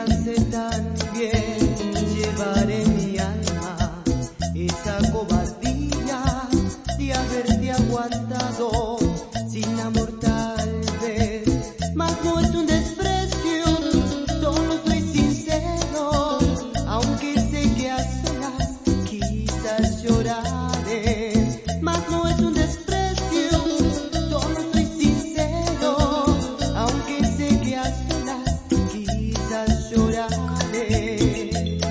cansé también llevar en mi alma esa cobardía de haberte aguantado sin amor tal vez, mas no es un desprecio, solo soy sincero, aunque sé que a solas quizás lloraré, mas no es un desprecio, solo soy sincero, aunque sé que a solas quizás lloraré.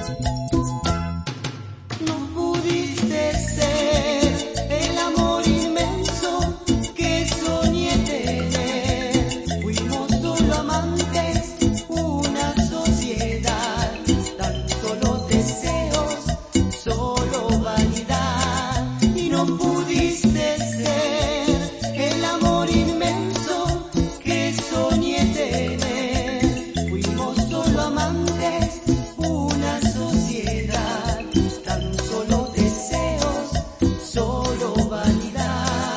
No pudiste ser el amor inmenso que soñé tener. Fuimos solo amantes, una sociedad, tan solo deseos, solo vanidad. Y no pudiste ser el amor inmenso que soñé tener. Fuimos solo amantes, una sociedad, tan solo deseos, solo vanidad.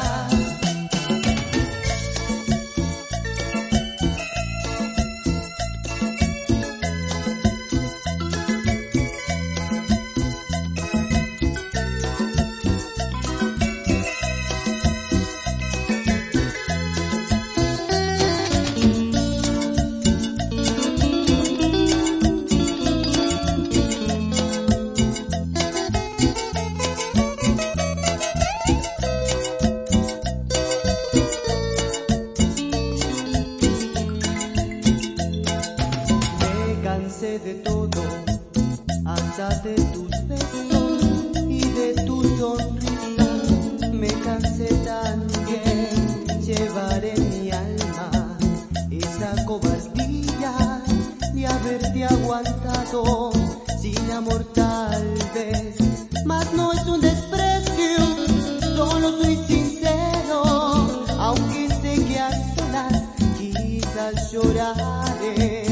Me cansé de todo, hasta de tus besos y de tu sonrisa. Me cansé también llevar en mi alma esa cobardía de haberte aguantado sin amor tal vez, mas no es un desprecio, solo soy sincero, aunque sé que a solas quizás lloraré.